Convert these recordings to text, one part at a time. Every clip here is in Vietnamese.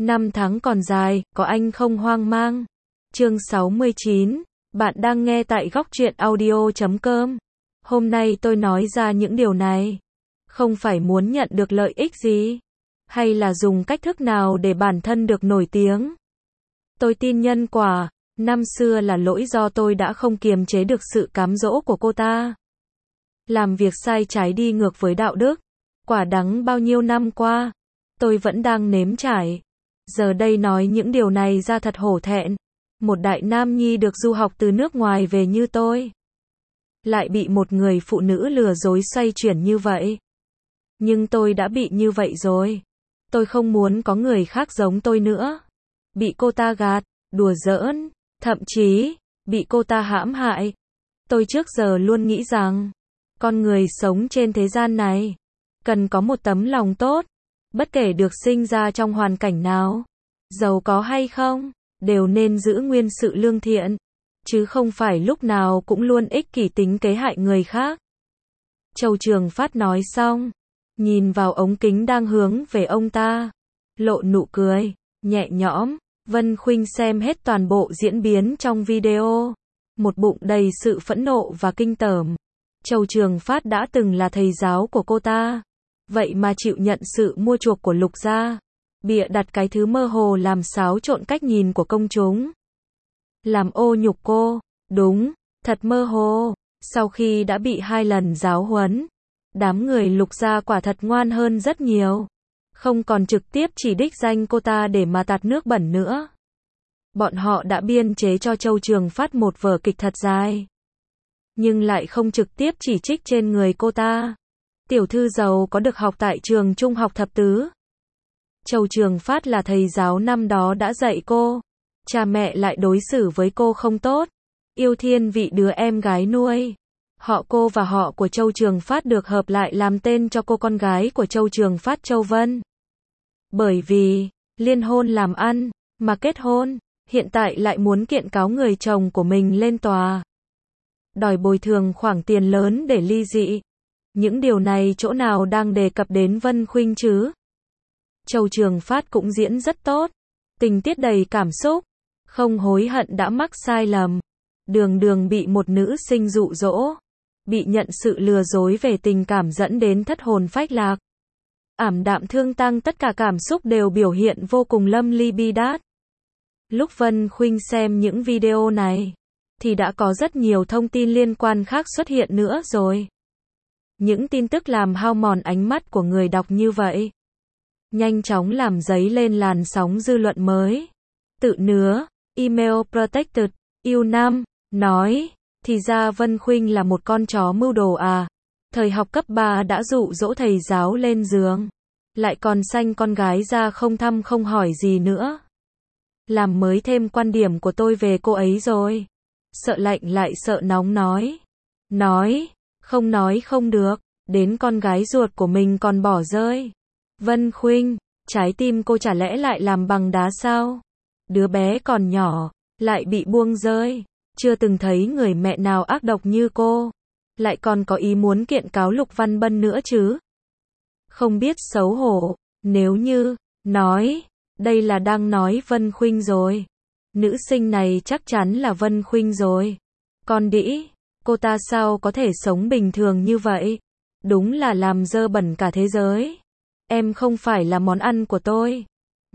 Năm tháng còn dài, có anh không hoang mang. Chương 69, bạn đang nghe tại góc truyện audio.com. Hôm nay tôi nói ra những điều này, không phải muốn nhận được lợi ích gì, hay là dùng cách thức nào để bản thân được nổi tiếng. Tôi tin nhân quả, năm xưa là lỗi do tôi đã không kiềm chế được sự cám dỗ của cô ta. Làm việc sai trái đi ngược với đạo đức, quả đắng bao nhiêu năm qua, tôi vẫn đang nếm trải. Giờ đây nói những điều này ra thật hổ thẹn. Một đại nam nhi được du học từ nước ngoài về như tôi, lại bị một người phụ nữ lừa dối xoay chuyển như vậy. Nhưng tôi đã bị như vậy rồi. Tôi không muốn có người khác giống tôi nữa. Bị cô ta gạt, đùa giỡn, thậm chí bị cô ta hãm hại. Tôi trước giờ luôn nghĩ rằng, con người sống trên thế gian này cần có một tấm lòng tốt. Bất kể được sinh ra trong hoàn cảnh nào, giàu có hay không, đều nên giữ nguyên sự lương thiện, chứ không phải lúc nào cũng luôn ích kỷ tính kế hại người khác. Châu Trường Phát nói xong, nhìn vào ống kính đang hướng về ông ta, lộ nụ cười nhẹ nhõm. Vân Khuynh xem hết toàn bộ diễn biến trong video, một bụng đầy sự phẫn nộ và kinh tởm. Châu Trường Phát đã từng là thầy giáo của cô ta, vậy mà chịu nhận sự mua chuộc của Lục gia, bịa đặt cái thứ mơ hồ làm xáo trộn cách nhìn của công chúng, làm ô nhục cô. Đúng, thật mơ hồ. Sau khi đã bị 2 lần giáo huấn, đám người Lục gia quả thật ngoan hơn rất nhiều, không còn trực tiếp chỉ đích danh cô ta để mà tạt nước bẩn nữa. Bọn họ đã biên chế cho Châu Trường Phát một vở kịch thật dài, nhưng lại không trực tiếp chỉ trích trên người cô ta. Tiểu thư giàu có được học tại trường trung học thập tứ. Châu Trường Phát là thầy giáo năm đó đã dạy cô. Cha mẹ lại đối xử với cô không tốt, yêu thiên vị đứa em gái nuôi. Họ cô và họ của Châu Trường Phát được hợp lại làm tên cho cô con gái của Châu Trường Phát, Châu Vân. Bởi vì liên hôn làm ăn, mà kết hôn, hiện tại lại muốn kiện cáo người chồng của mình lên tòa, đòi bồi thường khoản tiền lớn để ly dị. Những điều này chỗ nào đang đề cập đến Vân Khuynh chứ? Châu Trường Phát cũng diễn rất tốt, tình tiết đầy cảm xúc, không hối hận đã mắc sai lầm, đường đường bị một nữ sinh dụ dỗ, bị nhận sự lừa dối về tình cảm dẫn đến thất hồn phách lạc. Ảm đạm thương tăng, tất cả cảm xúc đều biểu hiện vô cùng lâm ly bi đát. Lúc Vân Khuynh xem những video này, thì đã có rất nhiều thông tin liên quan khác xuất hiện nữa rồi. Những tin tức làm hao mòn ánh mắt của người đọc như vậy, nhanh chóng làm dấy lên làn sóng dư luận mới. Tự nứa, email protected, yêu nam, nói, thì ra Vân Khuynh là một con chó mưu đồ à. Thời học cấp 3 đã dụ dỗ thầy giáo lên giường, lại còn sanh con gái ra không thăm không hỏi gì nữa. Làm mới thêm quan điểm của tôi về cô ấy rồi. Sợ lạnh lại sợ nóng nói không được, đến con gái ruột của mình còn bỏ rơi. Vân Khuynh, trái tim cô chả lẽ lại làm bằng đá sao? Đứa bé còn nhỏ, lại bị buông rơi. Chưa từng thấy người mẹ nào ác độc như cô, lại còn có ý muốn kiện cáo Lục Văn Bân nữa chứ. Không biết xấu hổ, nếu như nói, đây là đang nói Vân Khuynh rồi. Nữ sinh này chắc chắn là Vân Khuynh rồi. Con đĩ, cô ta sao có thể sống bình thường như vậy? Đúng là làm dơ bẩn cả thế giới. Em không phải là món ăn của tôi.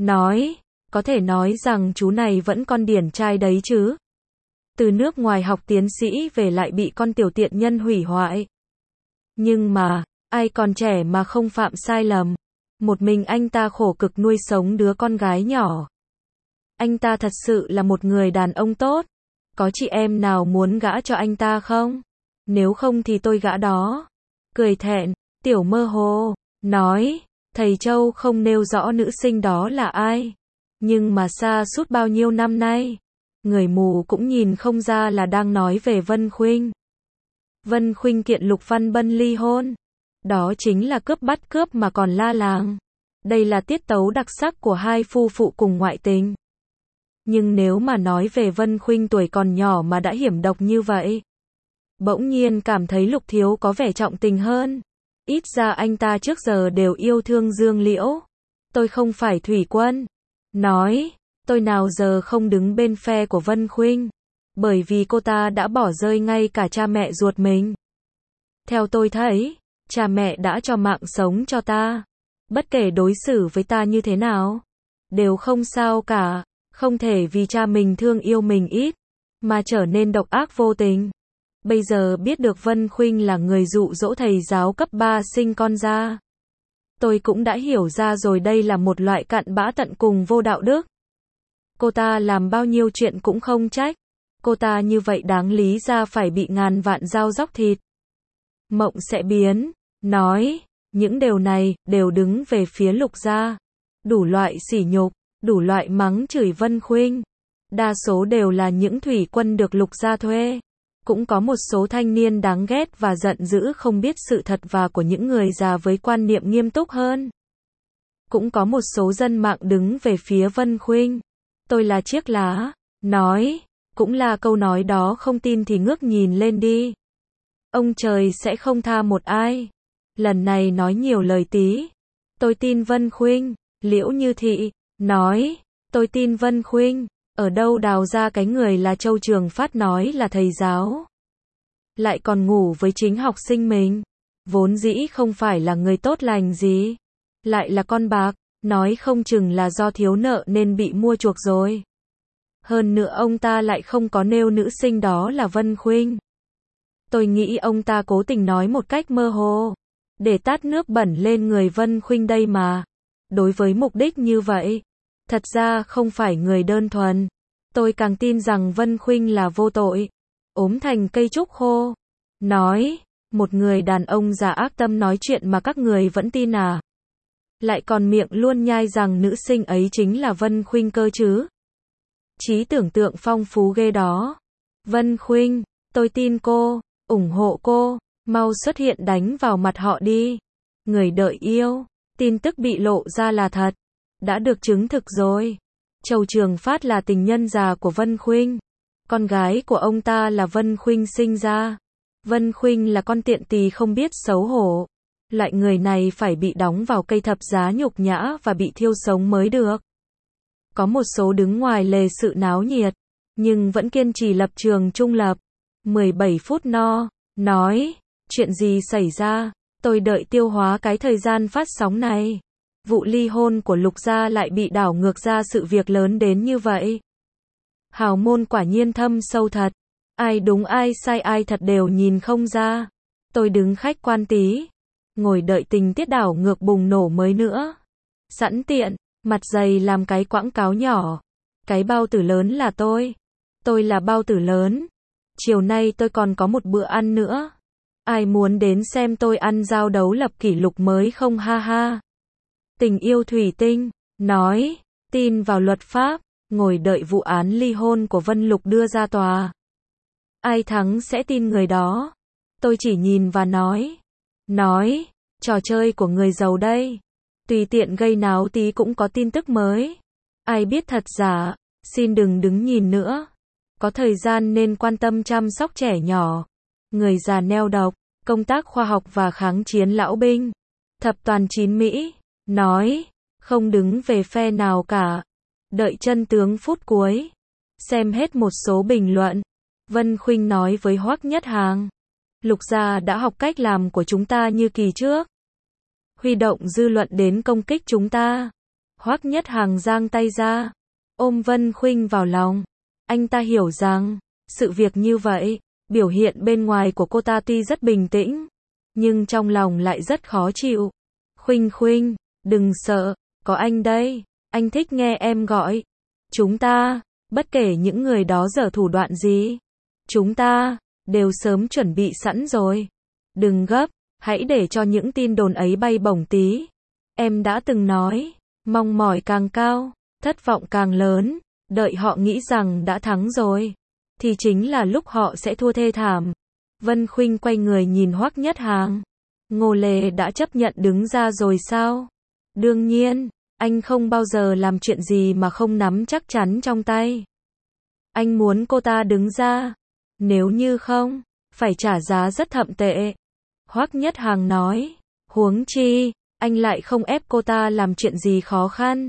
Có thể nói rằng chú này vẫn con điển trai đấy chứ. Từ nước ngoài học tiến sĩ về lại bị con tiểu tiện nhân hủy hoại. Nhưng mà, ai còn trẻ mà không phạm sai lầm. Một mình anh ta khổ cực nuôi sống đứa con gái nhỏ. Anh ta thật sự là một người đàn ông tốt. Có chị em nào muốn gả cho anh ta không? Nếu không thì tôi gả đó. Cười thẹn, tiểu mơ hồ, nói, thầy Châu không nêu rõ nữ sinh đó là ai. Nhưng mà xa suốt bao nhiêu năm nay, người mù cũng nhìn không ra là đang nói về Vân Khuynh. Vân Khuynh kiện Lục Văn Bân ly hôn. Đó chính là cướp bắt cướp mà còn la làng. Đây là tiết tấu đặc sắc của hai phu phụ cùng ngoại tình. Nhưng nếu mà nói về Vân Khuynh tuổi còn nhỏ mà đã hiểm độc như vậy, bỗng nhiên cảm thấy Lục Thiếu có vẻ trọng tình hơn. Ít ra anh ta trước giờ đều yêu thương Dương Liễu. Tôi không phải thủy quân. nói, tôi nào giờ không đứng bên phe của Vân Khuynh, bởi vì cô ta đã bỏ rơi ngay cả cha mẹ ruột mình. Theo tôi thấy, cha mẹ đã cho mạng sống cho ta, bất kể đối xử với ta như thế nào, đều không sao cả, không thể vì cha mình thương yêu mình ít, mà trở nên độc ác vô tình. Bây giờ biết được Vân Khuynh là người dụ dỗ thầy giáo cấp 3 sinh con ra, tôi cũng đã hiểu ra rồi, đây là một loại cặn bã tận cùng vô đạo đức. Cô ta làm bao nhiêu chuyện cũng không trách. Cô ta như vậy đáng lý ra phải bị ngàn vạn dao róc thịt. Mộng sẽ biến, nói, những điều này, đều đứng về phía Lục gia. Đủ loại sỉ nhục, đủ loại mắng chửi Vân Khuynh. Đa số đều là những thủy quân được Lục gia thuê. Cũng có một số thanh niên đáng ghét và giận dữ không biết sự thật và của những người già với quan niệm nghiêm túc hơn. Cũng có một số dân mạng đứng về phía Vân Khuynh. Tôi là chiếc lá, nói, cũng là câu nói đó, không tin thì ngước nhìn lên đi. Ông trời sẽ không tha một ai. Lần này nói nhiều lời tí. Tôi tin Vân Khuynh. Liễu Như Thị, nói, tôi tin Vân Khuynh. Ở đâu đào ra cái người là Châu Trường Phát nói là thầy giáo, lại còn ngủ với chính học sinh mình. Vốn dĩ không phải là người tốt lành gì, lại là con bạc, nói không chừng là do thiếu nợ nên bị mua chuộc rồi. Hơn nữa ông ta lại không có nêu nữ sinh đó là Vân Khuynh. Tôi nghĩ ông ta cố tình nói một cách mơ hồ, để tát nước bẩn lên người Vân Khuynh đây mà. Đối với mục đích như vậy, thật ra không phải người đơn thuần. Tôi càng tin rằng Vân Khuynh là vô tội, ốm thành cây trúc khô. Nói, một người đàn ông già ác tâm nói chuyện mà các người vẫn tin à? Lại còn miệng luôn nhai rằng nữ sinh ấy chính là Vân Khuynh cơ chứ. Trí tưởng tượng phong phú ghê đó. Vân Khuynh, tôi tin cô, ủng hộ cô, mau xuất hiện đánh vào mặt họ đi. Người đợi yêu, tin tức bị lộ ra là thật, đã được chứng thực rồi. Châu Trường Phát là tình nhân già của Vân Khuynh. Con gái của ông ta là Vân Khuynh sinh ra. Vân Khuynh là con tiện tỳ không biết xấu hổ. Loại người này phải bị đóng vào cây thập giá nhục nhã và bị thiêu sống mới được. Có một số đứng ngoài lề sự náo nhiệt, nhưng vẫn kiên trì lập trường trung lập. 17 phút no, nói, chuyện gì xảy ra, tôi đợi tiêu hóa cái thời gian phát sóng này. Vụ ly hôn của Lục gia lại bị đảo ngược ra, sự việc lớn đến như vậy. Hào môn quả nhiên thâm sâu thật. Ai đúng ai sai ai thật đều nhìn không ra. Tôi đứng khách quan tí, ngồi đợi tình tiết đảo ngược bùng nổ mới nữa. Sẵn tiện, mặt dày làm cái quảng cáo nhỏ. Cái bao tử lớn là tôi. Tôi là bao tử lớn. Chiều nay tôi còn có một bữa ăn nữa. Ai muốn đến xem tôi ăn giao đấu lập kỷ lục mới không ha ha. Tình yêu thủy tinh, nói, tin vào luật pháp, ngồi đợi vụ án ly hôn của Vân Lục đưa ra tòa. Ai thắng sẽ tin người đó. Tôi chỉ nhìn và nói, trò chơi của người giàu đây. Tùy tiện gây náo tí cũng có tin tức mới. Ai biết thật giả, xin đừng đứng nhìn nữa. Có thời gian nên quan tâm chăm sóc trẻ nhỏ, người già neo độc, công tác khoa học và kháng chiến lão binh. Thập toàn chín Mỹ, nói, không đứng về phe nào cả. Đợi chân tướng phút cuối. Xem hết một số bình luận. Vân Khuynh nói với Hoắc Nhất Hàng, Lục gia đã học cách làm của chúng ta như kỳ trước. Huy động dư luận đến công kích chúng ta. Hoắc Nhất Hàng giang tay ra, ôm Vân Khuynh vào lòng. Anh ta hiểu rằng, sự việc như vậy, biểu hiện bên ngoài của cô ta tuy rất bình tĩnh, nhưng trong lòng lại rất khó chịu. Khuynh Khuynh, đừng sợ, có anh đây, anh thích nghe em gọi. Chúng ta, bất kể những người đó giở thủ đoạn gì, chúng ta đều sớm chuẩn bị sẵn rồi. Đừng gấp, hãy để cho những tin đồn ấy bay bổng tí. Em đã từng nói, mong mỏi càng cao, thất vọng càng lớn. Đợi họ nghĩ rằng đã thắng rồi, thì chính là lúc họ sẽ thua thê thảm. Vân Khuynh quay người nhìn Hoắc Nhất Hàng. Ngô Lê đã chấp nhận đứng ra rồi sao? Đương nhiên, anh không bao giờ làm chuyện gì mà không nắm chắc chắn trong tay. Anh muốn cô ta đứng ra. Nếu như không, phải trả giá rất thậm tệ. Hoắc Nhất Hàng nói, huống chi, anh lại không ép cô ta làm chuyện gì khó khăn.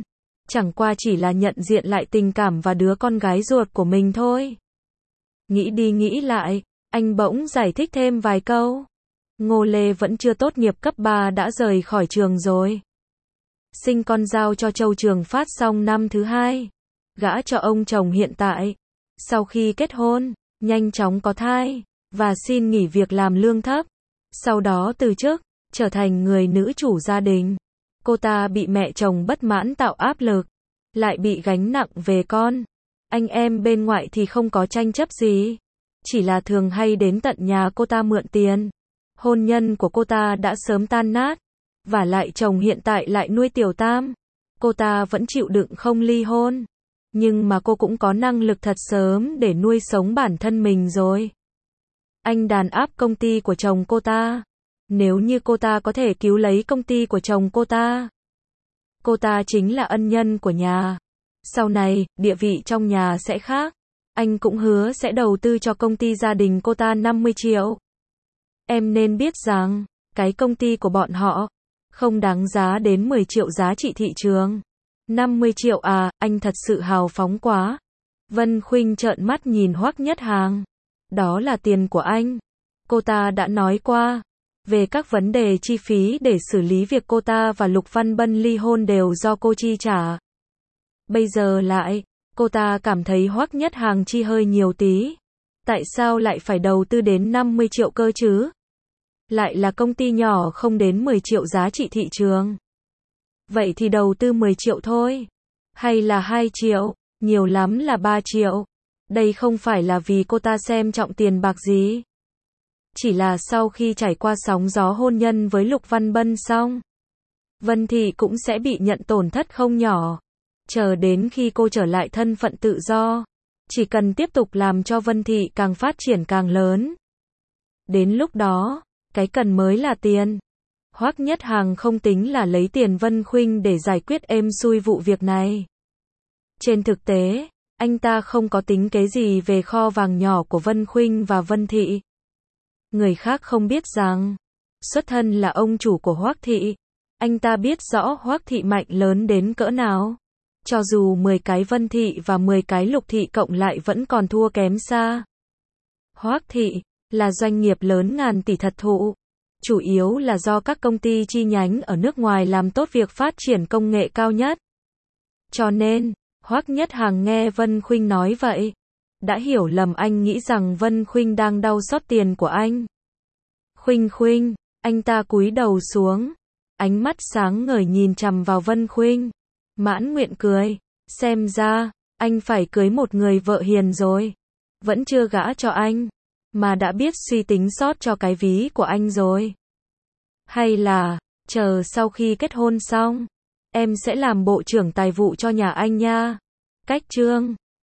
Chẳng qua chỉ là nhận diện lại tình cảm và đứa con gái ruột của mình thôi. Nghĩ đi nghĩ lại, anh bỗng giải thích thêm vài câu. Ngô Lê vẫn chưa tốt nghiệp cấp 3 đã rời khỏi trường rồi. Sinh con giao cho Châu Trường Phát xong năm thứ 2. Gả cho ông chồng hiện tại. Sau khi kết hôn, nhanh chóng có thai, và xin nghỉ việc làm lương thấp. Sau đó từ chức, trở thành người nữ chủ gia đình. Cô ta bị mẹ chồng bất mãn tạo áp lực, lại bị gánh nặng về con. Anh em bên ngoại thì không có tranh chấp gì, chỉ là thường hay đến tận nhà cô ta mượn tiền. Hôn nhân của cô ta đã sớm tan nát, và lại chồng hiện tại lại nuôi tiểu tam. Cô ta vẫn chịu đựng không ly hôn, nhưng mà cô cũng có năng lực thật sớm để nuôi sống bản thân mình rồi. Anh đàn áp công ty của chồng cô ta. Nếu như cô ta có thể cứu lấy công ty của chồng cô ta chính là ân nhân của nhà. Sau này, địa vị trong nhà sẽ khác. Anh cũng hứa sẽ đầu tư cho công ty gia đình cô ta 50 triệu. Em nên biết rằng, cái công ty của bọn họ không đáng giá đến 10 triệu giá trị thị trường. 50 triệu à, anh thật sự hào phóng quá. Vân Khuynh trợn mắt nhìn Hoắc Nhất Hàng. Đó là tiền của anh. Cô ta đã nói qua, về các vấn đề chi phí để xử lý việc cô ta và Lục Văn Bân ly hôn đều do cô chi trả. Bây giờ lại, cô ta cảm thấy Hoắc Nhất Hàng chi hơi nhiều tí. Tại sao lại phải đầu tư đến 50 triệu cơ chứ? Lại là công ty nhỏ không đến 10 triệu giá trị thị trường. Vậy thì đầu tư 10 triệu thôi. Hay là 2 triệu, nhiều lắm là 3 triệu. Đây không phải là vì cô ta xem trọng tiền bạc gì. Chỉ là sau khi trải qua sóng gió hôn nhân với Lục Văn Bân xong, Vân Thị cũng sẽ bị nhận tổn thất không nhỏ. Chờ đến khi cô trở lại thân phận tự do, chỉ cần tiếp tục làm cho Vân Thị càng phát triển càng lớn. Đến lúc đó, cái cần mới là tiền. Hoắc Nhất Hàng không tính là lấy tiền Vân Khuynh để giải quyết êm xuôi vụ việc này. Trên thực tế, anh ta không có tính kế gì về kho vàng nhỏ của Vân Khuynh và Vân Thị. Người khác không biết rằng, xuất thân là ông chủ của Hoắc Thị. Anh ta biết rõ Hoắc Thị mạnh lớn đến cỡ nào. Cho dù 10 cái Vân Thị và 10 cái Lục Thị cộng lại vẫn còn thua kém xa. Hoắc Thị là doanh nghiệp lớn ngàn tỷ thật thụ. Chủ yếu là do các công ty chi nhánh ở nước ngoài làm tốt việc phát triển công nghệ cao nhất. Cho nên, Hoắc Nhất Hàng nghe Vân Khuynh nói vậy, đã hiểu lầm, anh nghĩ rằng Vân Khuynh đang đau xót tiền của anh. Khuynh, anh ta cúi đầu xuống, ánh mắt sáng ngời nhìn chằm vào Vân Khuynh, mãn nguyện cười, xem ra, anh phải cưới một người vợ hiền rồi. Vẫn chưa gả cho anh, mà đã biết suy tính sót cho cái ví của anh rồi. Hay là, chờ sau khi kết hôn xong, em sẽ làm bộ trưởng tài vụ cho nhà anh nha. Cách chương